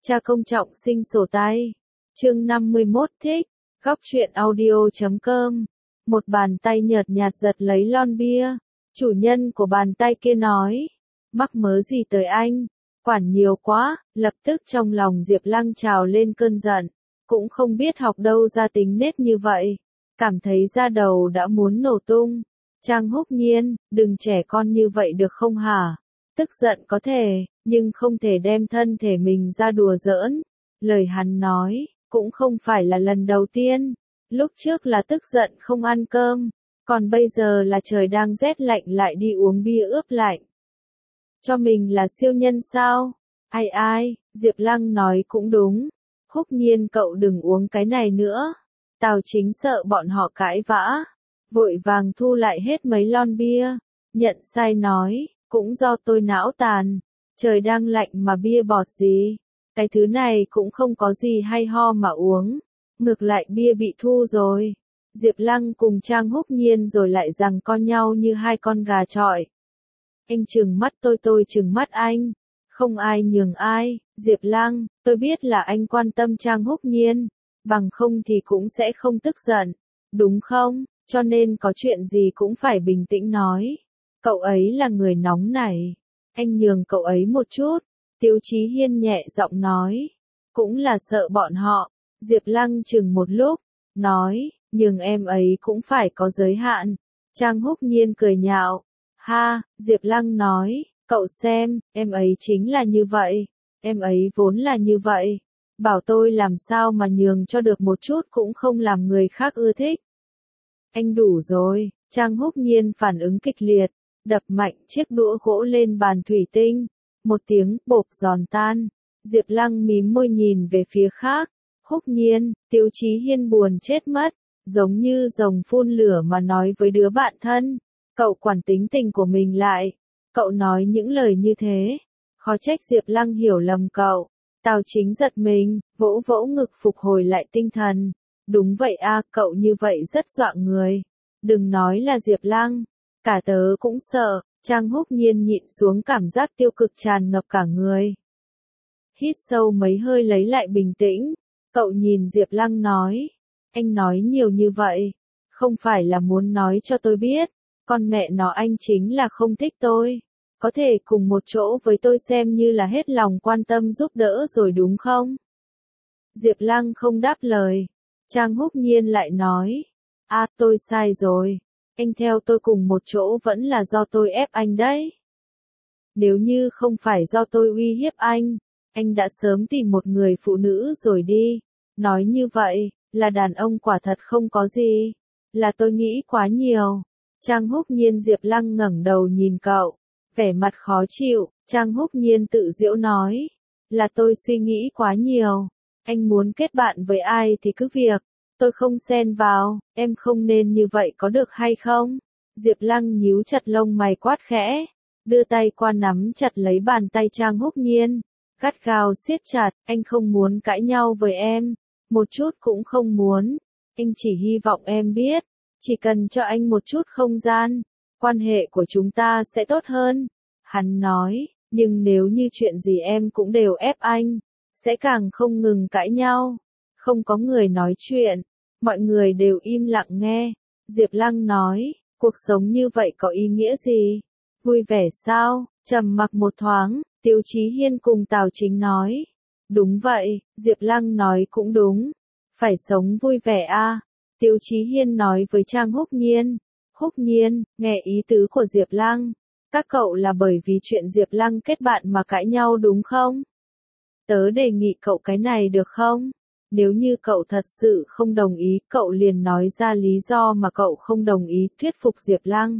Cha công trọng sinh sổ tay. Chương 51 thích. Góc truyện audio.com. Một bàn tay nhợt nhạt giật lấy lon bia. Chủ nhân của bàn tay kia nói. Mắc mớ gì tới anh? Quản nhiều quá. Lập tức trong lòng Diệp Lăng trào lên cơn giận. Cũng không biết học đâu ra tính nết như vậy. Cảm thấy da đầu đã muốn nổ tung. Trang Húc Nhiên, đừng trẻ con như vậy được không hả? Tức giận có thể, nhưng không thể đem thân thể mình ra đùa giỡn. Lời hắn nói, cũng không phải là lần đầu tiên. Lúc trước là tức giận không ăn cơm, còn bây giờ là trời đang rét lạnh lại đi uống bia ướp lạnh. Cho mình là siêu nhân sao? Ai, Diệp Lăng nói cũng đúng. Húc Nhiên cậu đừng uống cái này nữa. Tào Chính sợ bọn họ cãi vã. Vội vàng thu lại hết mấy lon bia. Nhận sai nói, cũng do tôi não tàn. Trời đang lạnh mà bia bọt gì. Cái thứ này cũng không có gì hay ho mà uống. Ngược lại bia bị thu rồi. Diệp Lăng cùng Trang Húc Nhiên rồi lại giằng co nhau như hai con gà chọi. Anh trừng mắt tôi trừng mắt anh. Không ai nhường ai. Diệp Lăng, tôi biết là anh quan tâm Trang Húc Nhiên. Bằng không thì cũng sẽ không tức giận. Đúng không? Cho nên có chuyện gì cũng phải bình tĩnh nói. Cậu ấy là người nóng nảy. Anh nhường cậu ấy một chút. Tiêu Chí Hiên nhẹ giọng nói. Cũng là sợ bọn họ. Diệp Lăng chừng một lúc. Nói, nhường em ấy cũng phải có giới hạn. Trang Húc Nhiên cười nhạo. Ha, Diệp Lăng nói. Cậu xem, em ấy chính là như vậy. Em ấy vốn là như vậy. Bảo tôi làm sao mà nhường cho được một chút cũng không làm người khác ưa thích. Anh đủ rồi. Trang Húc Nhiên phản ứng kịch liệt. Đập mạnh chiếc đũa gỗ lên bàn thủy tinh. Một tiếng bộp giòn tan. Diệp Lăng mím môi nhìn về phía khác. Húc Nhiên, Tiêu Chí Hiên buồn chết mất. Giống như rồng phun lửa mà nói với đứa bạn thân. Cậu quản tính tình của mình lại. Cậu nói những lời như thế. Khó trách Diệp Lăng hiểu lầm cậu. Tào Chính giật mình, vỗ vỗ ngực phục hồi lại tinh thần. Đúng vậy a, cậu như vậy rất dọa người. Đừng nói là Diệp Lăng. Cả tớ cũng sợ. Trang Húc Nhiên nhịn xuống cảm giác tiêu cực tràn ngập cả người. Hít sâu mấy hơi lấy lại bình tĩnh. Cậu nhìn Diệp Lăng nói. Anh nói nhiều như vậy. Không phải là muốn nói cho tôi biết. Con mẹ nó anh chính là không thích tôi. Có thể cùng một chỗ với tôi xem như là hết lòng quan tâm giúp đỡ rồi đúng không? Diệp Lăng không đáp lời. Trang Húc Nhiên lại nói. Tôi sai rồi. Anh theo tôi cùng một chỗ vẫn là do tôi ép anh đấy. Nếu như không phải do tôi uy hiếp anh đã sớm tìm một người phụ nữ rồi đi. Nói như vậy, là đàn ông quả thật không có gì. Là tôi nghĩ quá nhiều. Trang Húc Nhiên. Diệp Lăng ngẩng đầu nhìn cậu. Vẻ mặt khó chịu, Trang Húc Nhiên tự giễu nói. Là tôi suy nghĩ quá nhiều. Anh muốn kết bạn với ai thì cứ việc. Tôi không xen vào, em không nên như vậy có được hay không? Diệp Lăng nhíu chặt lông mày quát khẽ. Đưa tay qua nắm chặt lấy bàn tay Trang Húc Nhiên. Gắt gao siết chặt, anh không muốn cãi nhau với em. Một chút cũng không muốn. Anh chỉ hy vọng em biết. Chỉ cần cho anh một chút không gian. Quan hệ của chúng ta sẽ tốt hơn. Hắn nói, nhưng nếu như chuyện gì em cũng đều ép anh. Sẽ càng không ngừng cãi nhau. Không có người nói chuyện. Mọi người đều im lặng nghe. Diệp Lăng nói, cuộc sống như vậy có ý nghĩa gì? Vui vẻ sao? Trầm mặc một thoáng, Tiêu Chí Hiên cùng Tào Chính nói. Đúng vậy, Diệp Lăng nói cũng đúng. Phải sống vui vẻ a. Tiêu Chí Hiên nói với Trang Húc Nhiên. Húc Nhiên, nghe ý tứ của Diệp Lăng. Các cậu là bởi vì chuyện Diệp Lăng kết bạn mà cãi nhau đúng không? Tớ đề nghị cậu cái này được không? Nếu như cậu thật sự không đồng ý, cậu liền nói ra lý do mà cậu không đồng ý, thuyết phục Diệp Lăng.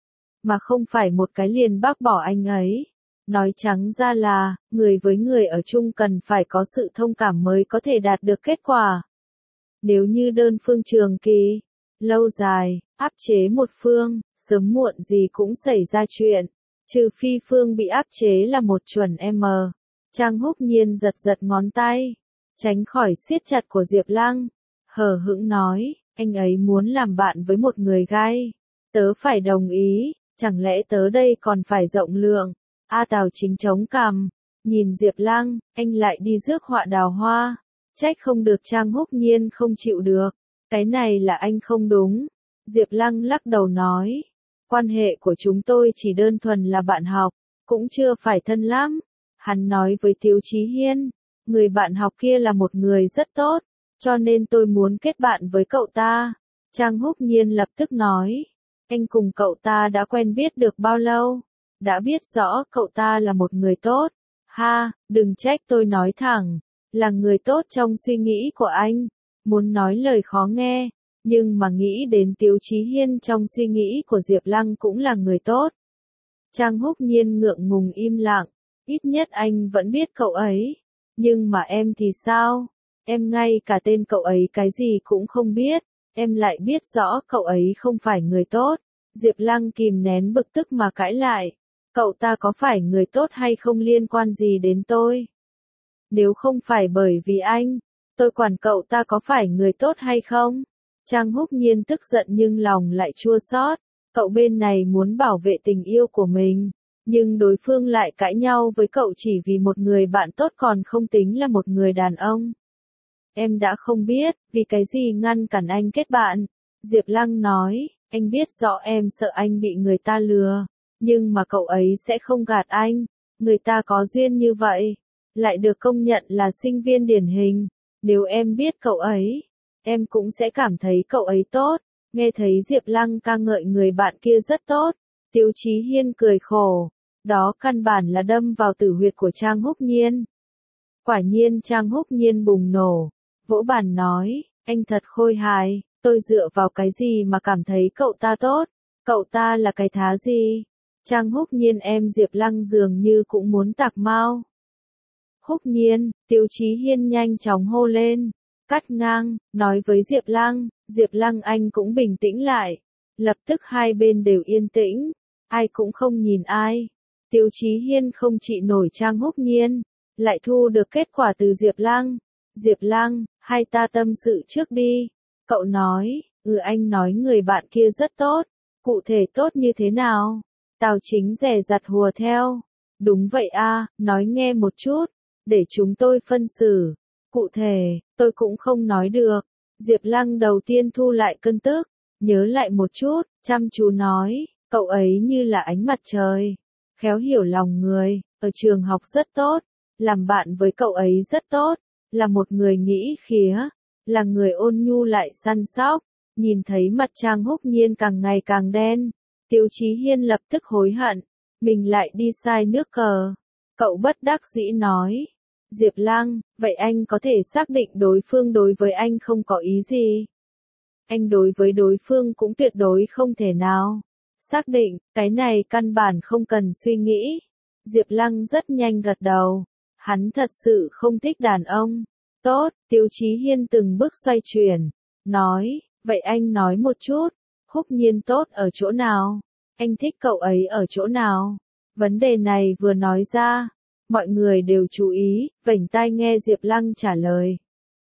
Mà không phải một cái liền bác bỏ anh ấy. Nói trắng ra là, người với người ở chung cần phải có sự thông cảm mới có thể đạt được kết quả. Nếu như đơn phương trường kỳ, lâu dài, áp chế một phương, sớm muộn gì cũng xảy ra chuyện. Trừ phi phương bị áp chế là một chuẩn M. Trang Húc Nhiên giật giật ngón tay. Tránh khỏi siết chặt của Diệp Lăng. Hờ hững nói, anh ấy muốn làm bạn với một người gay. Tớ phải đồng ý, chẳng lẽ tớ đây còn phải rộng lượng. Tào Chính chống cằm. Nhìn Diệp Lăng, anh lại đi rước họa đào hoa. Trách không được Trang Húc Nhiên không chịu được. Cái này là anh không đúng. Diệp Lăng lắc đầu nói. Quan hệ của chúng tôi chỉ đơn thuần là bạn học, cũng chưa phải thân lắm. Hắn nói với Tiếu Chí Hiên, người bạn học kia là một người rất tốt, cho nên tôi muốn kết bạn với cậu ta. Trang Húc Nhiên lập tức nói, anh cùng cậu ta đã quen biết được bao lâu? Đã biết rõ cậu ta là một người tốt. Ha, đừng trách tôi nói thẳng, là người tốt trong suy nghĩ của anh. Muốn nói lời khó nghe, nhưng mà nghĩ đến Tiếu Chí Hiên trong suy nghĩ của Diệp Lăng cũng là người tốt. Trang Húc Nhiên ngượng ngùng im lặng, ít nhất anh vẫn biết cậu ấy. Nhưng mà em thì sao? Em ngay cả tên cậu ấy cái gì cũng không biết, em lại biết rõ cậu ấy không phải người tốt. Diệp Lăng kìm nén bực tức mà cãi lại. Cậu ta có phải người tốt hay không liên quan gì đến tôi? Nếu không phải bởi vì anh, tôi quản cậu ta có phải người tốt hay không? Trang Húc Nhiên tức giận nhưng lòng lại chua xót. Cậu bên này muốn bảo vệ tình yêu của mình, nhưng đối phương lại cãi nhau với cậu chỉ vì một người bạn tốt còn không tính là một người đàn ông. Em đã không biết, vì cái gì ngăn cản anh kết bạn. Diệp Lăng nói, anh biết rõ em sợ anh bị người ta lừa, nhưng mà cậu ấy sẽ không gạt anh. Người ta có duyên như vậy, lại được công nhận là sinh viên điển hình. Nếu em biết cậu ấy, em cũng sẽ cảm thấy cậu ấy tốt. Nghe thấy Diệp Lăng ca ngợi người bạn kia rất tốt, Tiếu Chí Hiên cười khổ. Đó căn bản là đâm vào tử huyệt của Trang Húc Nhiên. Quả nhiên Trang Húc Nhiên bùng nổ, vỗ bàn nói, anh thật khôi hài, tôi dựa vào cái gì mà cảm thấy cậu ta tốt, cậu ta là cái thá gì? Trang Húc Nhiên em Diệp Lăng dường như cũng muốn tạc mau. Húc Nhiên, Tiếu Chí Hiên nhanh chóng hô lên, cắt ngang, nói với Diệp Lăng anh cũng bình tĩnh lại. Lập tức hai bên đều yên tĩnh, ai cũng không nhìn ai. Tiếu Chí Hiên không trị nổi Trang Húc Nhiên, lại thu được kết quả từ Diệp Lăng. Diệp Lăng, hai ta tâm sự trước đi. Cậu nói, anh nói người bạn kia rất tốt, cụ thể tốt như thế nào? Tào Chính dè dặt hùa theo. Đúng vậy a, nói nghe một chút, để chúng tôi phân xử. Cụ thể, tôi cũng không nói được. Diệp Lăng đầu tiên thu lại cơn tức, nhớ lại một chút, chăm chú nói, cậu ấy như là ánh mặt trời, khéo hiểu lòng người, ở trường học rất tốt, làm bạn với cậu ấy rất tốt, là một người nghĩ khía, là người ôn nhu lại săn sóc. Nhìn thấy mặt Trang Húc Nhiên càng ngày càng đen, Tiếu Chí Hiên lập tức hối hận, mình lại đi sai nước cờ. Cậu bất đắc dĩ nói, Diệp Lăng, vậy anh có thể xác định đối phương đối với anh không có ý gì? Anh đối với đối phương cũng tuyệt đối không thể nào xác định, cái này căn bản không cần suy nghĩ. Diệp Lăng rất nhanh gật đầu, hắn thật sự không thích đàn ông. Tốt, Tiếu Chí Hiên từng bước xoay chuyển, nói, vậy anh nói một chút, Húc Nhiên tốt ở chỗ nào? Anh thích cậu ấy ở chỗ nào? Vấn đề này vừa nói ra, mọi người đều chú ý, vểnh tai nghe Diệp Lăng trả lời.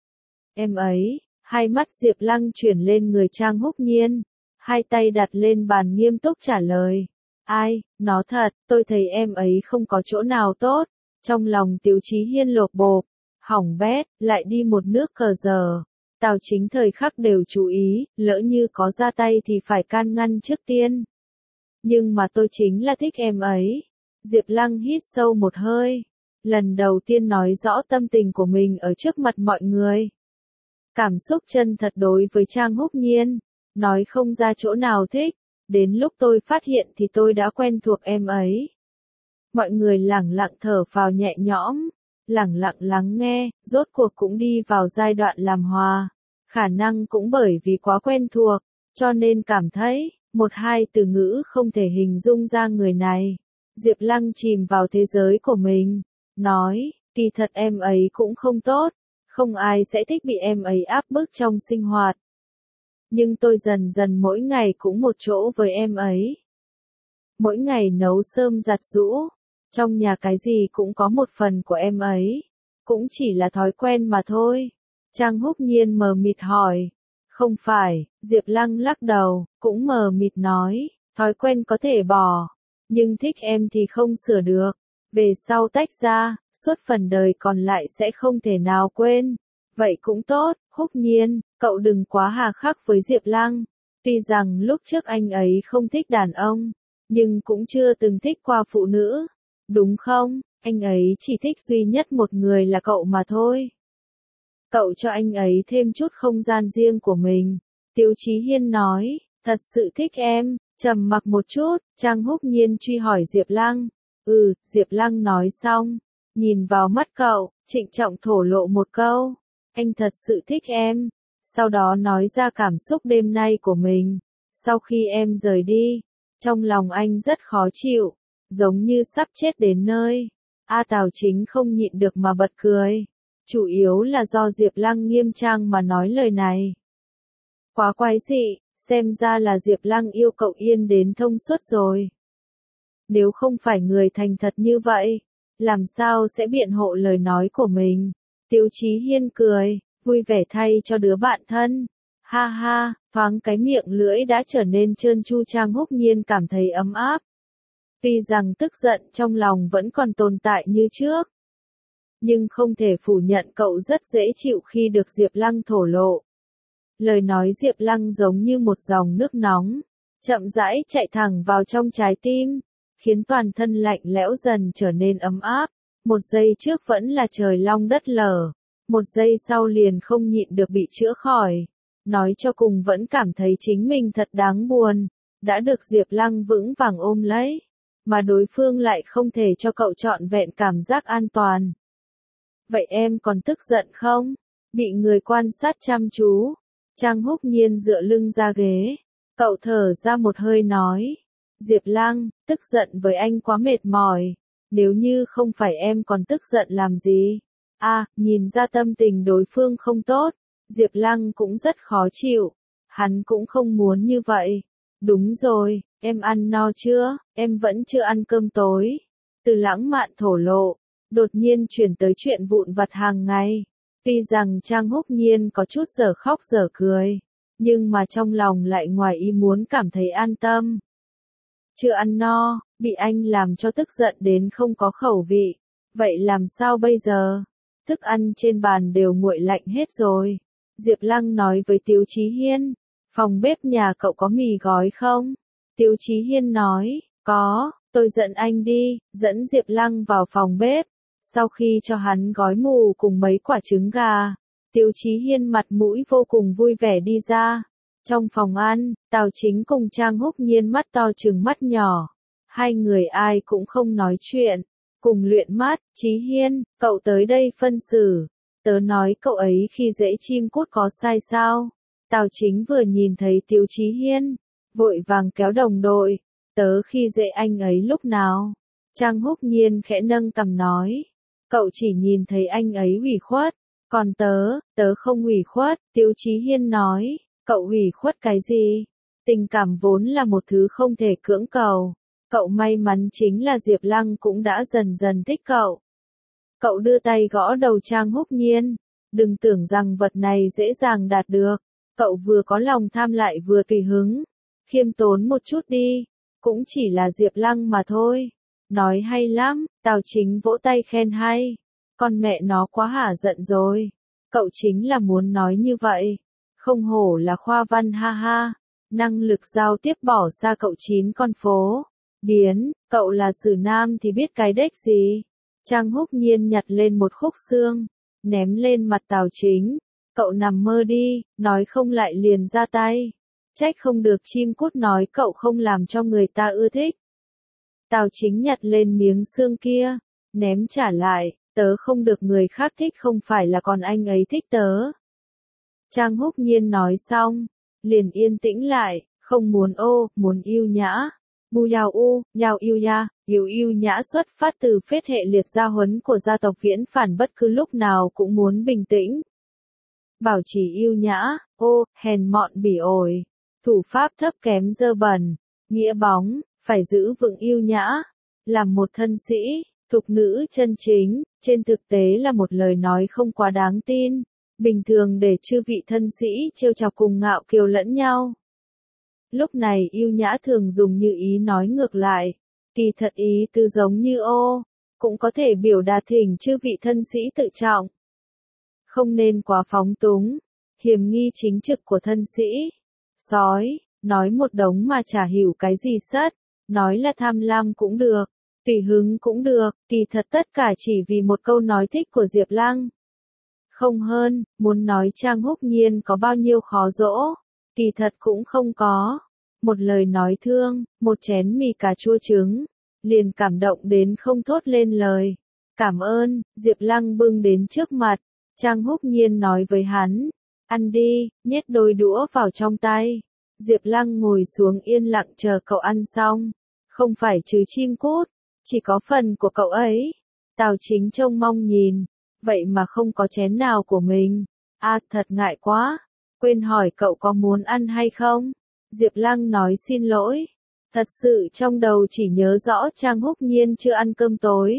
Em ấy, hai mắt Diệp Lăng chuyển lên người Trang Húc Nhiên, hai tay đặt lên bàn nghiêm túc trả lời. Ai, nó thật, tôi thấy em ấy không có chỗ nào tốt. Trong lòng Tiếu Chí Hiên lột bột, hỏng bét, lại đi một nước cờ giờ. Tào Chính thời khắc đều chú ý, lỡ như có ra tay thì phải can ngăn trước tiên. Nhưng mà tôi chính là thích em ấy. Diệp Lăng hít sâu một hơi, lần đầu tiên nói rõ tâm tình của mình ở trước mặt mọi người. Cảm xúc chân thật đối với Trang Húc Nhiên, nói không ra chỗ nào thích, đến lúc tôi phát hiện thì tôi đã quen thuộc em ấy. Mọi người lẳng lặng thở phào nhẹ nhõm, lẳng lặng lắng nghe, rốt cuộc cũng đi vào giai đoạn làm hòa. Khả năng cũng bởi vì quá quen thuộc, cho nên cảm thấy, một hai từ ngữ không thể hình dung ra người này. Diệp Lăng chìm vào thế giới của mình, nói, kỳ thật em ấy cũng không tốt, không ai sẽ thích bị em ấy áp bức trong sinh hoạt. Nhưng tôi dần dần mỗi ngày cũng một chỗ với em ấy. Mỗi ngày nấu cơm giặt giũ, trong nhà cái gì cũng có một phần của em ấy. Cũng chỉ là thói quen mà thôi. Trang Húc Nhiên mờ mịt hỏi. Không phải, Diệp Lăng lắc đầu, cũng mờ mịt nói, thói quen có thể bỏ, nhưng thích em thì không sửa được. Về sau tách ra, suốt phần đời còn lại sẽ không thể nào quên. Vậy cũng tốt, Húc Nhiên, cậu đừng quá hà khắc với Diệp Lăng. Tuy rằng lúc trước anh ấy không thích đàn ông, nhưng cũng chưa từng thích qua phụ nữ. Đúng không? Anh ấy chỉ thích duy nhất một người là cậu mà thôi. Cậu cho anh ấy thêm chút không gian riêng của mình. Tiếu Chí Hiên nói, thật sự thích em. Trầm mặc một chút, Trang Húc Nhiên truy hỏi Diệp Lăng. Diệp Lăng nói xong, nhìn vào mắt cậu, trịnh trọng thổ lộ một câu. Anh thật sự thích em. Sau đó nói ra cảm xúc đêm nay của mình. Sau khi em rời đi, trong lòng anh rất khó chịu, giống như sắp chết đến nơi. Tào Chính không nhịn được mà bật cười. Chủ yếu là do Diệp Lăng nghiêm trang mà nói lời này. Quá quái dị, xem ra là Diệp Lăng yêu cậu Yên đến thông suốt rồi. Nếu không phải người thành thật như vậy, làm sao sẽ biện hộ lời nói của mình? Tiếu Chí Hiên cười, vui vẻ thay cho đứa bạn thân. Ha ha, thoáng cái miệng lưỡi đã trở nên trơn tru. Trang Húc Nhiên cảm thấy ấm áp. Tuy rằng tức giận trong lòng vẫn còn tồn tại như trước, nhưng không thể phủ nhận cậu rất dễ chịu khi được Diệp Lăng thổ lộ. Lời nói Diệp Lăng giống như một dòng nước nóng, chậm rãi chạy thẳng vào trong trái tim, khiến toàn thân lạnh lẽo dần trở nên ấm áp. Một giây trước vẫn là trời long đất lở, một giây sau liền không nhịn được bị chữa khỏi. Nói cho cùng vẫn cảm thấy chính mình thật đáng buồn, đã được Diệp Lăng vững vàng ôm lấy, mà đối phương lại không thể cho cậu trọn vẹn cảm giác an toàn. Vậy em còn tức giận không? Bị người quan sát chăm chú. Trang Húc Nhiên dựa lưng ra ghế. Cậu thở ra một hơi nói. Diệp Lăng, tức giận với anh quá mệt mỏi. Nếu như không phải em còn tức giận làm gì? Nhìn ra tâm tình đối phương không tốt. Diệp Lăng cũng rất khó chịu. Hắn cũng không muốn như vậy. Đúng rồi, em ăn no chưa? Em vẫn chưa ăn cơm tối. Từ lãng mạn thổ lộ, đột nhiên chuyển tới chuyện vụn vặt hàng ngày. Tuy rằng Trang Húc Nhiên có chút dở khóc dở cười, nhưng mà trong lòng lại ngoài ý muốn cảm thấy an tâm. Chưa ăn no, bị anh làm cho tức giận đến không có khẩu vị. Vậy làm sao bây giờ? Thức ăn trên bàn đều nguội lạnh hết rồi. Diệp Lăng nói với Tiếu Chí Hiên, phòng bếp nhà cậu có mì gói không? Tiếu Chí Hiên nói, có, tôi dẫn anh đi, dẫn Diệp Lăng vào phòng bếp. Sau khi cho hắn gói mù cùng mấy quả trứng gà, Tiếu Chí Hiên mặt mũi vô cùng vui vẻ đi ra. Trong phòng ăn, Tào Chính cùng Trang Húc Nhiên mắt to trừng mắt nhỏ. Hai người ai cũng không nói chuyện, cùng luyện mắt. Chí Hiên, cậu tới đây phân xử. Tớ nói cậu ấy khi dễ chim cút có sai sao? Tào Chính vừa nhìn thấy Tiếu Chí Hiên, vội vàng kéo đồng đội. Tớ khi dễ anh ấy lúc nào? Trang Húc Nhiên khẽ nâng cằm nói. Cậu chỉ nhìn thấy anh ấy ủy khuất, còn tớ không ủy khuất. Tiếu Chí Hiên nói, cậu ủy khuất cái gì? Tình cảm vốn là một thứ không thể cưỡng cầu. Cậu may mắn chính là Diệp Lăng cũng đã dần dần thích cậu. Cậu đưa tay gõ đầu Trang Húc Nhiên, đừng tưởng rằng vật này dễ dàng đạt được. Cậu vừa có lòng tham lại vừa tùy hứng. Khiêm tốn một chút đi, cũng chỉ là Diệp Lăng mà thôi. Nói hay lắm, Tào Chính vỗ tay khen hay. Con mẹ nó quá hả giận rồi. Cậu chính là muốn nói như vậy. Không hổ là khoa văn ha ha. Năng lực giao tiếp bỏ xa cậu 9 con phố. Biến, cậu là sử nam thì biết cái đếch gì. Trang Húc Nhiên nhặt lên một khúc xương, ném lên mặt Tào Chính. Cậu nằm mơ đi, nói không lại liền ra tay. Trách không được chim cút nói cậu không làm cho người ta ưa thích. Tào Chính nhặt lên miếng xương kia, ném trả lại, tớ không được người khác thích không phải là còn anh ấy thích tớ. Trang Húc Nhiên nói xong, liền yên tĩnh lại, không muốn muốn yêu nhã. Bu yao yêu ya, yêu nhã xuất phát từ phết hệ liệt gia huấn của gia tộc Viễn Phản, bất cứ lúc nào cũng muốn bình tĩnh. Bảo trì yêu nhã, hèn mọn bỉ ổi, thủ pháp thấp kém dơ bẩn, nghĩa bóng, phải giữ vững yêu nhã, làm một thân sĩ, thục nữ chân chính, trên thực tế là một lời nói không quá đáng tin, bình thường để chư vị thân sĩ trêu chọc cùng ngạo kiều lẫn nhau. Lúc này yêu nhã thường dùng như ý nói ngược lại, kỳ thật ý tứ giống như cũng có thể biểu đạt thỉnh chư vị thân sĩ tự trọng. Không nên quá phóng túng, hiềm nghi chính trực của thân sĩ. Sói, nói một đống mà chả hiểu cái gì sất, nói là tham lam cũng được, tùy hứng cũng được, kỳ thật tất cả chỉ vì một câu nói thích của Diệp Lăng. Không hơn, muốn nói Trang Húc Nhiên có bao nhiêu khó dỗ, kỳ thật cũng không có. Một lời nói thương, một chén mì cà chua trứng, liền cảm động đến không thốt lên lời. Cảm ơn, Diệp Lăng bưng đến trước mặt, Trang Húc Nhiên nói với hắn, ăn đi, nhét đôi đũa vào trong tay. Diệp Lăng ngồi xuống yên lặng chờ cậu ăn xong, không phải trừ chim cút, chỉ có phần của cậu ấy. Tào Chính trông mong nhìn, vậy mà không có chén nào của mình. Thật ngại quá, quên hỏi cậu có muốn ăn hay không? Diệp Lăng nói xin lỗi, thật sự trong đầu chỉ nhớ rõ Trang Húc Nhiên chưa ăn cơm tối.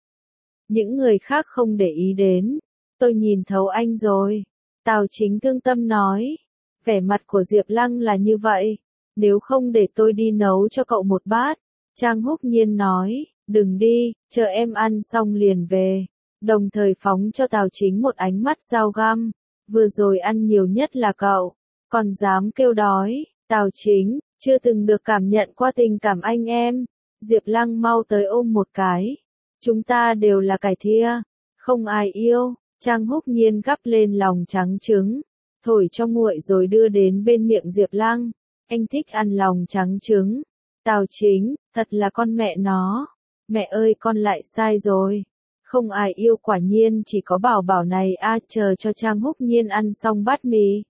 Những người khác không để ý đến, tôi nhìn thấu anh rồi. Tào Chính thương tâm nói, vẻ mặt của Diệp Lăng là như vậy, nếu không để tôi đi nấu cho cậu một bát. Trang Húc Nhiên nói, đừng đi, chờ em ăn xong liền về, đồng thời phóng cho Tào Chính một ánh mắt dao găm, vừa rồi ăn nhiều nhất là cậu, còn dám kêu đói. Tào Chính, chưa từng được cảm nhận qua tình cảm anh em. Diệp Lăng mau tới ôm một cái. Chúng ta đều là cải thia, không ai yêu. Trang Húc Nhiên gắp lên lòng trắng trứng, thổi cho nguội rồi đưa đến bên miệng Diệp Lăng. Anh thích ăn lòng trắng trứng. Tào Chính, thật là con mẹ nó. Mẹ ơi con lại sai rồi. Không ai yêu quả nhiên chỉ có bảo bảo này chờ cho Trang Húc Nhiên ăn xong bát mì.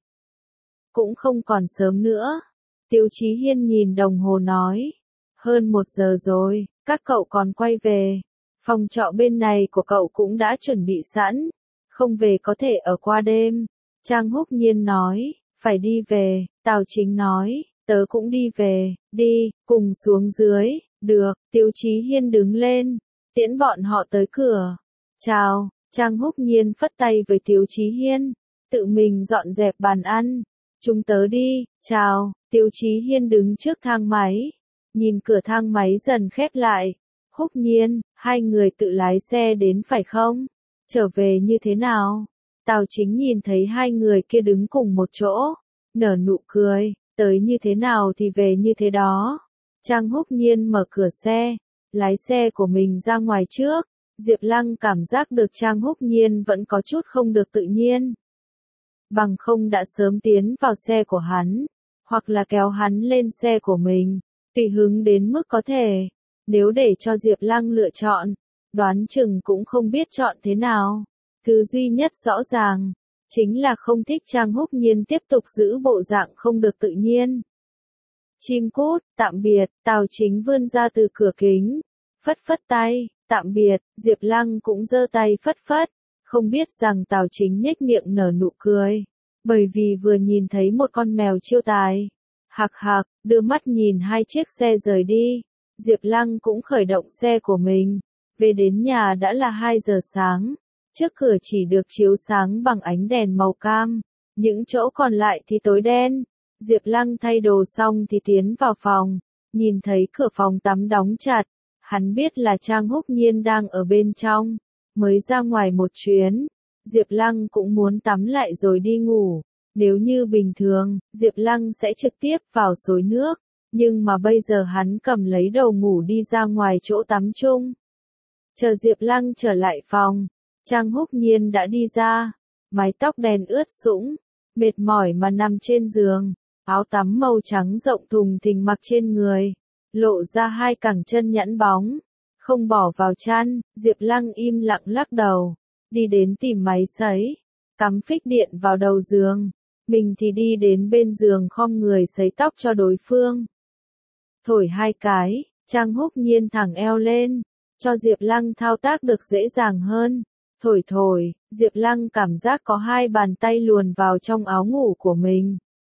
Cũng không còn sớm nữa. Tiêu Chí Hiên nhìn đồng hồ nói. Hơn 1 giờ rồi, các cậu còn quay về. Phòng trọ bên này của cậu cũng đã chuẩn bị sẵn. Không về có thể ở qua đêm. Trang Húc Nhiên nói, phải đi về. Tào Chính nói, tớ cũng đi về, đi, cùng xuống dưới. Được, Tiêu Chí Hiên đứng lên, tiễn bọn họ tới cửa. Chào, Trang Húc Nhiên phất tay với Tiêu Chí Hiên, tự mình dọn dẹp bàn ăn. Chúng tớ đi, chào. Tiêu Chí Hiên đứng trước thang máy, nhìn cửa thang máy dần khép lại. Húc Nhiên, hai người tự lái xe đến phải không? Trở về như thế nào? Tào Chính nhìn thấy hai người kia đứng cùng một chỗ, nở nụ cười, tới như thế nào thì về như thế đó. Trang Húc Nhiên mở cửa xe, lái xe của mình ra ngoài trước. Diệp Lăng cảm giác được Trang Húc Nhiên vẫn có chút không được tự nhiên. Bằng không đã sớm tiến vào xe của hắn, hoặc là kéo hắn lên xe của mình, tùy hứng đến mức có thể. Nếu để cho Diệp Lăng lựa chọn, đoán chừng cũng không biết chọn thế nào. Thứ duy nhất rõ ràng, chính là không thích Trang Húc Nhiên tiếp tục giữ bộ dạng không được tự nhiên. Chim cút, tạm biệt. Tào Chính vươn ra từ cửa kính, phất phất tay, tạm biệt. Diệp Lăng cũng giơ tay phất phất, không biết rằng Tào Chính nhếch miệng nở nụ cười, bởi vì vừa nhìn thấy một con mèo chiêu tài. Hạc hạc, đưa mắt nhìn hai chiếc xe rời đi. Diệp Lăng cũng khởi động xe của mình, về đến nhà đã là 2 giờ sáng. Trước cửa chỉ được chiếu sáng bằng ánh đèn màu cam, những chỗ còn lại thì tối đen. Diệp Lăng thay đồ xong thì tiến vào phòng, nhìn thấy cửa phòng tắm đóng chặt, hắn biết là Trang Húc Nhiên đang ở bên trong, mới ra ngoài một chuyến. Diệp Lăng cũng muốn tắm lại rồi đi ngủ, nếu như bình thường, Diệp Lăng sẽ trực tiếp vào xối nước, nhưng mà bây giờ hắn cầm lấy đồ ngủ đi ra ngoài chỗ tắm chung. Chờ Diệp Lăng trở lại phòng, Trang Húc Nhiên đã đi ra, mái tóc đen ướt sũng, mệt mỏi mà nằm trên giường, áo tắm màu trắng rộng thùng thình mặc trên người, lộ ra hai cẳng chân nhẵn bóng, không bỏ vào chăn. Diệp Lăng im lặng lắc đầu, đi đến tìm máy sấy, cắm phích điện vào đầu giường, mình thì đi đến bên giường khom người sấy tóc cho đối phương. Thổi 2 cái, Trang Húc Nhiên thẳng eo lên, cho Diệp Lăng thao tác được dễ dàng hơn. Thổi thổi, Diệp Lăng cảm giác có 2 bàn tay luồn vào trong áo ngủ của mình.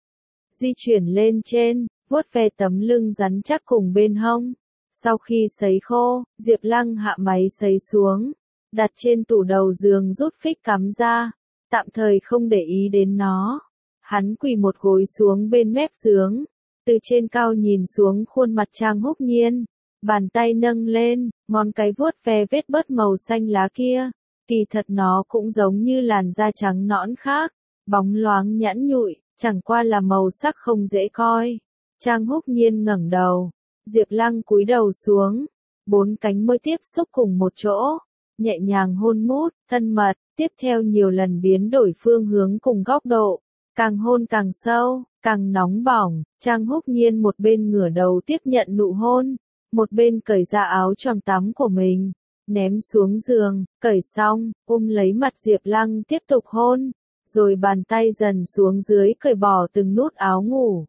Di chuyển lên trên, vuốt ve tấm lưng rắn chắc cùng bên hông. Sau khi sấy khô, Diệp Lăng hạ máy sấy xuống, đặt trên tủ đầu giường rút phích cắm ra, tạm thời không để ý đến nó. Hắn quỳ một gối xuống bên mép giường, từ trên cao nhìn xuống khuôn mặt Trang Húc Nhiên, Bàn tay nâng lên, ngón cái vuốt ve vết bớt màu xanh lá kia. Kỳ thật nó cũng giống như làn da trắng nõn khác, bóng loáng nhẵn nhụi, chẳng qua là màu sắc không dễ coi. Trang Húc Nhiên ngẩng đầu, Diệp Lăng cúi đầu xuống, 4 cánh môi tiếp xúc cùng một chỗ, nhẹ nhàng hôn mút, thân mật, tiếp theo nhiều lần biến đổi phương hướng cùng góc độ, càng hôn càng sâu, càng nóng bỏng. Trang Húc Nhiên một bên ngửa đầu tiếp nhận nụ hôn, một bên cởi ra áo choàng tắm của mình, ném xuống giường, cởi xong, ôm lấy mặt Diệp Lăng tiếp tục hôn, rồi bàn tay dần xuống dưới cởi bỏ từng nút áo ngủ.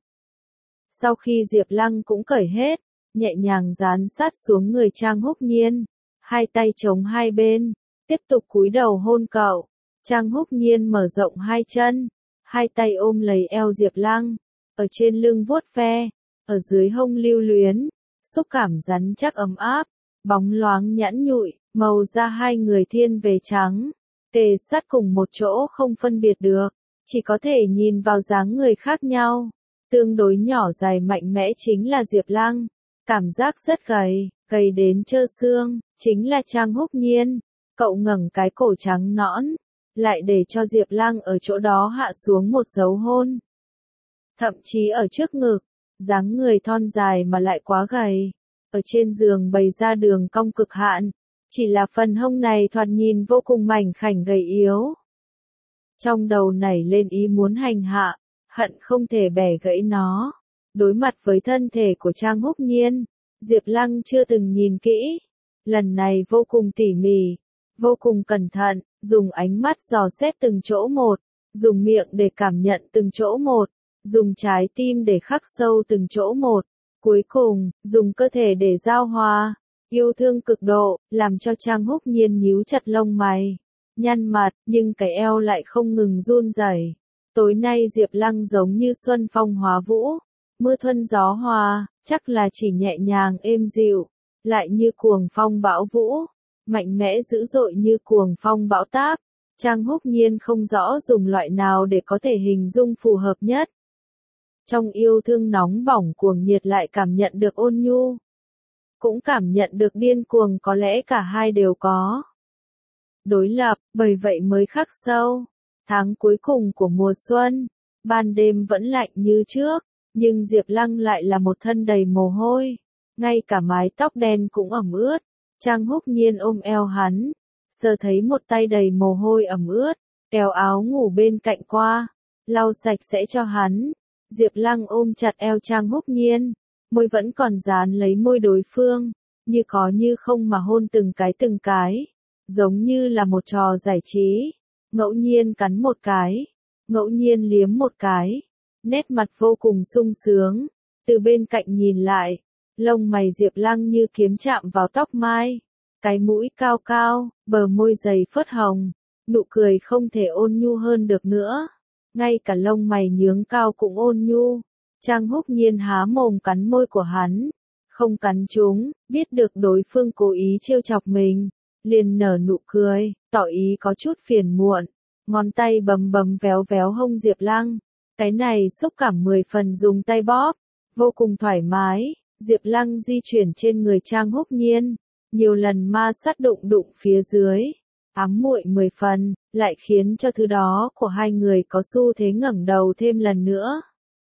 Sau khi Diệp Lăng cũng cởi hết, nhẹ nhàng dán sát xuống người Trang Húc Nhiên, hai tay chống hai bên, tiếp tục cúi đầu hôn cậu. Trang Húc Nhiên mở rộng hai chân, hai tay ôm lấy eo Diệp Lăng, ở trên lưng vuốt ve, ở dưới hông lưu luyến, xúc cảm rắn chắc ấm áp, bóng loáng nhẵn nhụi, màu da hai người thiên về trắng, kề sát cùng một chỗ không phân biệt được, chỉ có thể nhìn vào dáng người khác nhau. Tương đối nhỏ dài mạnh mẽ chính là Diệp Lăng, cảm giác rất gầy, gầy đến trơ xương, chính là Trang Húc Nhiên. Cậu ngẩng cái cổ trắng nõn, lại để cho Diệp Lăng ở chỗ đó hạ xuống một dấu hôn. Thậm chí ở trước ngực, dáng người thon dài mà lại quá gầy, ở trên giường bày ra đường cong cực hạn, chỉ là phần hông này thoạt nhìn vô cùng mảnh khảnh gầy yếu. Trong đầu nảy lên ý muốn hành hạ, hận không thể bẻ gãy nó. Đối mặt với thân thể của Trang Húc Nhiên, Diệp Lăng chưa từng nhìn kỹ, lần này vô cùng tỉ mỉ, vô cùng cẩn thận, dùng ánh mắt dò xét từng chỗ một, dùng miệng để cảm nhận từng chỗ một, dùng trái tim để khắc sâu từng chỗ một, cuối cùng, dùng cơ thể để giao hòa, yêu thương cực độ, làm cho Trang Húc Nhiên nhíu chặt lông mày, nhăn mặt, nhưng cái eo lại không ngừng run rẩy. Tối nay Diệp Lăng giống như xuân phong hóa vũ, mưa thuận gió hòa, chắc là chỉ nhẹ nhàng êm dịu, lại như cuồng phong bão vũ, mạnh mẽ dữ dội như cuồng phong bão táp. Trang Húc Nhiên không rõ dùng loại nào để có thể hình dung phù hợp nhất. Trong yêu thương nóng bỏng cuồng nhiệt lại cảm nhận được ôn nhu, cũng cảm nhận được điên cuồng, có lẽ cả hai đều có. Đối lập, bởi vậy mới khắc sâu. Tháng cuối cùng của mùa xuân, ban đêm vẫn lạnh như trước, nhưng Diệp Lăng lại là một thân đầy mồ hôi, ngay cả mái tóc đen cũng ẩm ướt. Trang Húc Nhiên ôm eo hắn, sờ thấy một tay đầy mồ hôi ẩm ướt, kéo áo ngủ bên cạnh qua, lau sạch sẽ cho hắn. Diệp Lăng ôm chặt eo Trang Húc Nhiên, môi vẫn còn dán lấy môi đối phương, như có như không mà hôn từng cái, giống như là một trò giải trí. Ngẫu nhiên cắn một cái, ngẫu nhiên liếm một cái, nét mặt vô cùng sung sướng. Từ bên cạnh nhìn lại, lông mày Diệp Lăng như kiếm chạm vào tóc mai, cái mũi cao cao, bờ môi dày phớt hồng, nụ cười không thể ôn nhu hơn được nữa. Ngay cả lông mày nhướng cao cũng ôn nhu. Trang Húc Nhiên há mồm cắn môi của hắn, không cắn trúng, biết được đối phương cố ý trêu chọc mình, liền nở nụ cười, tỏ ý có chút phiền muộn, ngón tay bấm bấm véo véo hông Diệp Lăng. Cái này xúc cảm 10 phần dùng tay bóp, vô cùng thoải mái. Diệp Lăng di chuyển trên người Trang Húc Nhiên, nhiều lần ma sát đụng đụng phía dưới, ám muội 10 phần, lại khiến cho thứ đó của hai người có xu thế ngẩng đầu thêm lần nữa.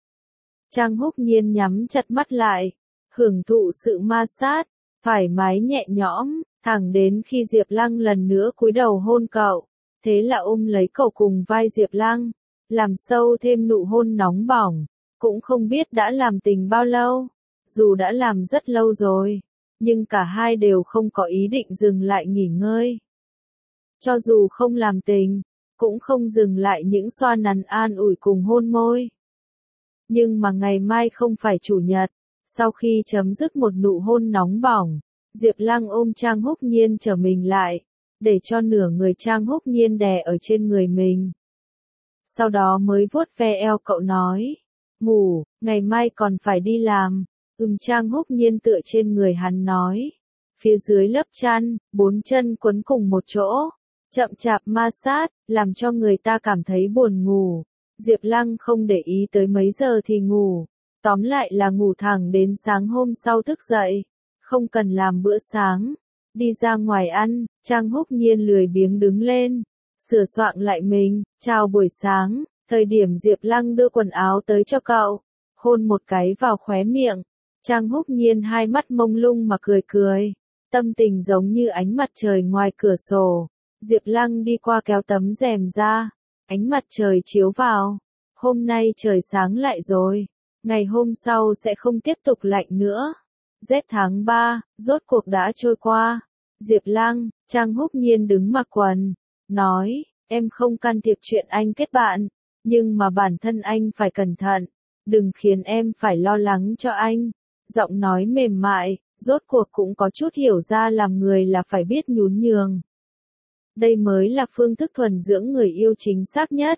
Trang Húc Nhiên nhắm chặt mắt lại, hưởng thụ sự ma sát, thoải mái nhẹ nhõm, thẳng đến khi Diệp Lăng lần nữa cúi đầu hôn cậu, thế là ôm lấy cậu cùng vai Diệp Lăng, làm sâu thêm nụ hôn nóng bỏng, cũng không biết đã làm tình bao lâu, dù đã làm rất lâu rồi, nhưng cả hai đều không có ý định dừng lại nghỉ ngơi. Cho dù không làm tình, cũng không dừng lại những xoa nắn an ủi cùng hôn môi. Nhưng mà ngày mai không phải chủ nhật, sau khi chấm dứt một nụ hôn nóng bỏng, Diệp Lăng ôm Trang Húc Nhiên trở mình lại, để cho nửa người Trang Húc Nhiên đè ở trên người mình. Sau đó mới vuốt ve eo cậu nói, ngủ, ngày mai còn phải đi làm. Trang Húc Nhiên tựa trên người hắn nói, phía dưới lớp chăn, 4 chân quấn cùng một chỗ, chậm chạp ma sát, làm cho người ta cảm thấy buồn ngủ. Diệp Lăng không để ý tới mấy giờ thì ngủ, tóm lại là ngủ thẳng đến sáng hôm sau thức dậy. không cần làm bữa sáng. Đi ra ngoài ăn, Trang Húc Nhiên lười biếng đứng lên, sửa soạn lại mình, chào buổi sáng, thời điểm Diệp Lăng đưa quần áo tới cho cậu, hôn một cái vào khóe miệng, Trang Húc Nhiên hai mắt mông lung mà cười cười, tâm tình giống như ánh mặt trời ngoài cửa sổ. Diệp Lăng đi qua kéo tấm rèm ra, ánh mặt trời chiếu vào, hôm nay trời sáng lại rồi, ngày hôm sau sẽ không tiếp tục lạnh nữa. Rét tháng 3, rốt cuộc đã trôi qua. Diệp Lăng, Trang Húc Nhiên đứng mặc quần, nói, em không can thiệp chuyện anh kết bạn, nhưng mà bản thân anh phải cẩn thận, đừng khiến em phải lo lắng cho anh. Giọng nói mềm mại, rốt cuộc cũng có chút hiểu ra làm người là phải biết nhún nhường. Đây mới là phương thức thuần dưỡng người yêu chính xác nhất.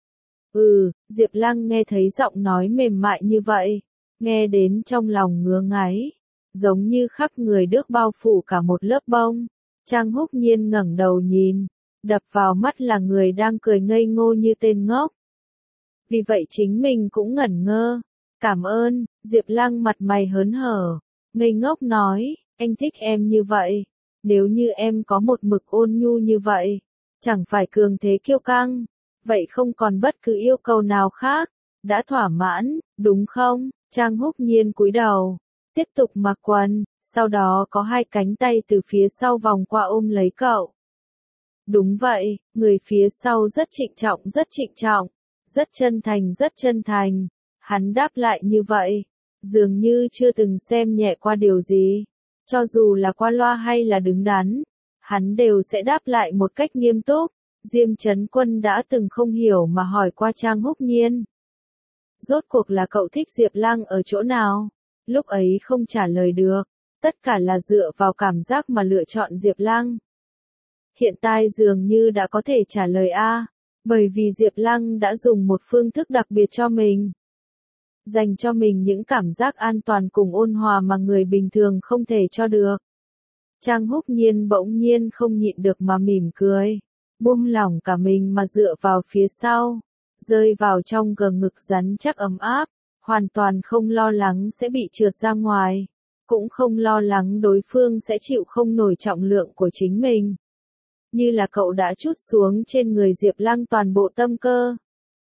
Diệp Lăng nghe thấy giọng nói mềm mại như vậy, nghe đến trong lòng ngứa ngáy, giống như khắp người được bao phủ cả một lớp bông. Trang Húc Nhiên ngẩng đầu nhìn, đập vào mắt là người đang cười ngây ngô như tên ngốc. Vì vậy chính mình cũng ngẩn ngơ. Cảm ơn, Diệp Lăng mặt mày hớn hở, ngây ngốc nói, anh thích em như vậy. Nếu như em có một mực ôn nhu như vậy, chẳng phải cường thế kiêu căng, vậy không còn bất cứ yêu cầu nào khác, đã thỏa mãn, đúng không? Trang Húc Nhiên cúi đầu, tiếp tục mặc quần, sau đó có hai cánh tay từ phía sau vòng qua ôm lấy cậu. Đúng vậy, người phía sau rất trịnh trọng, rất chân thành, hắn đáp lại như vậy, dường như chưa từng xem nhẹ qua điều gì. Cho dù là qua loa hay là đứng đắn, hắn đều sẽ đáp lại một cách nghiêm túc. Diêm Chấn Quân đã từng không hiểu mà hỏi qua Trang Húc Nhiên. Rốt cuộc là cậu thích Diệp Lăng ở chỗ nào? Lúc ấy không trả lời được, tất cả là dựa vào cảm giác mà lựa chọn Diệp Lăng. Hiện tại dường như đã có thể trả lời bởi vì Diệp Lăng đã dùng một phương thức đặc biệt cho mình. Dành cho mình những cảm giác an toàn cùng ôn hòa mà người bình thường không thể cho được. Trang Húc Nhiên bỗng nhiên không nhịn được mà mỉm cười, buông lỏng cả mình mà dựa vào phía sau, rơi vào trong gờ ngực rắn chắc ấm áp, hoàn toàn không lo lắng sẽ bị trượt ra ngoài, cũng không lo lắng đối phương sẽ chịu không nổi trọng lượng của chính mình. Như là cậu đã trút xuống trên người Diệp Lăng toàn bộ tâm cơ.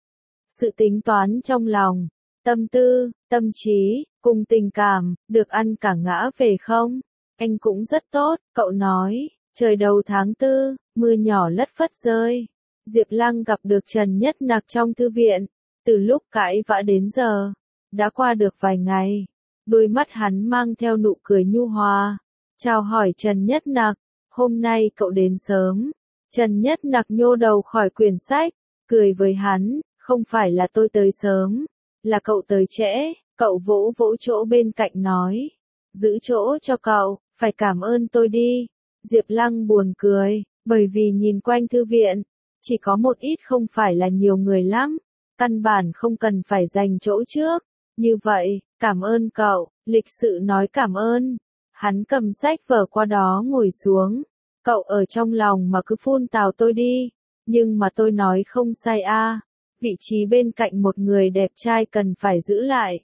Sự tính toán trong lòng, tâm tư, tâm trí, cùng tình cảm, được ăn cả ngã về không? Anh cũng rất tốt, cậu nói, trời đầu tháng 4, mưa nhỏ lất phất rơi. Diệp Lăng gặp được Trần Nhất Nặc trong thư viện, từ lúc cãi vã đến giờ, đã qua được vài ngày. Đôi mắt hắn mang theo nụ cười nhu hòa, chào hỏi Trần Nhất Nặc, hôm nay cậu đến sớm. Trần Nhất Nặc nhô đầu khỏi quyển sách, cười với hắn, không phải là tôi tới sớm, là cậu tới trễ. Cậu vỗ vỗ chỗ bên cạnh nói, giữ chỗ cho cậu, phải cảm ơn tôi đi. Diệp Lăng buồn cười, bởi vì nhìn quanh thư viện, chỉ có một ít không phải là nhiều người lắm, căn bản không cần phải dành chỗ trước. Như vậy, cảm ơn cậu, lịch sự nói cảm ơn. Hắn cầm sách vở qua đó ngồi xuống, cậu ở trong lòng mà cứ phun tào tôi đi, nhưng mà tôi nói không sai vị trí bên cạnh một người đẹp trai cần phải giữ lại.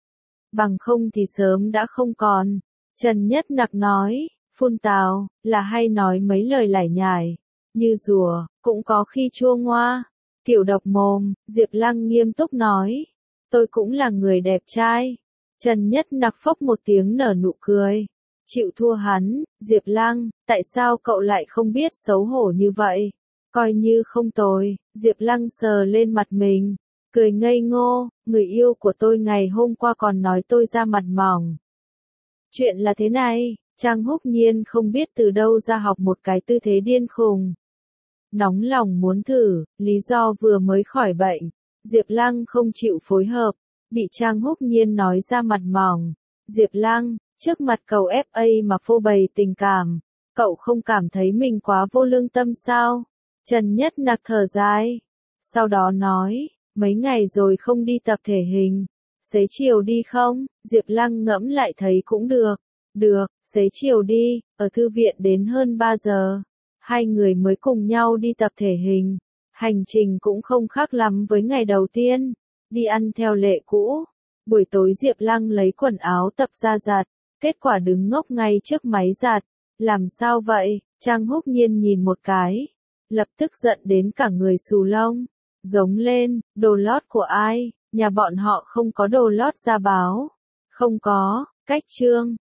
Bằng không thì sớm đã không còn. Trần Nhất Nặc nói, phun tào, là hay nói mấy lời lải nhải, như rùa, cũng có khi chua ngoa, kiểu độc mồm. Diệp Lăng nghiêm túc nói, tôi cũng là người đẹp trai. Trần Nhất Nặc phốc một tiếng nở nụ cười, chịu thua hắn. Diệp Lăng, tại sao cậu lại không biết xấu hổ như vậy? Coi như không tồi. Diệp Lăng sờ lên mặt mình, cười ngây ngô, người yêu của tôi ngày hôm qua còn nói tôi da mặt mỏng. Chuyện là thế này, Trang Húc Nhiên không biết từ đâu ra học một cái tư thế điên khùng. Nóng lòng muốn thử, lý do vừa mới khỏi bệnh. Diệp Lăng không chịu phối hợp, bị Trang Húc Nhiên nói ra mặt mỏng. Diệp Lăng, trước mặt cậu FA mà phô bày tình cảm, cậu không cảm thấy mình quá vô lương tâm sao? Trần Nhất Nặc thở dài, sau đó nói, mấy ngày rồi không đi tập thể hình, xế chiều đi không? Diệp Lăng ngẫm lại thấy cũng được. Được, xế chiều đi. Ở thư viện đến hơn 3 giờ, hai người mới cùng nhau đi tập thể hình. Hành trình cũng không khác lắm với ngày đầu tiên, đi ăn theo lệ cũ. Buổi tối Diệp Lăng lấy quần áo tập ra giặt, kết quả đứng ngốc ngay trước máy giặt. Làm sao vậy? Trang Húc Nhiên nhìn một cái, lập tức giận đến cả người xù lông, giống lên, đồ lót của ai, nhà bọn họ không có đồ lót ra báo. Không có, cách trương.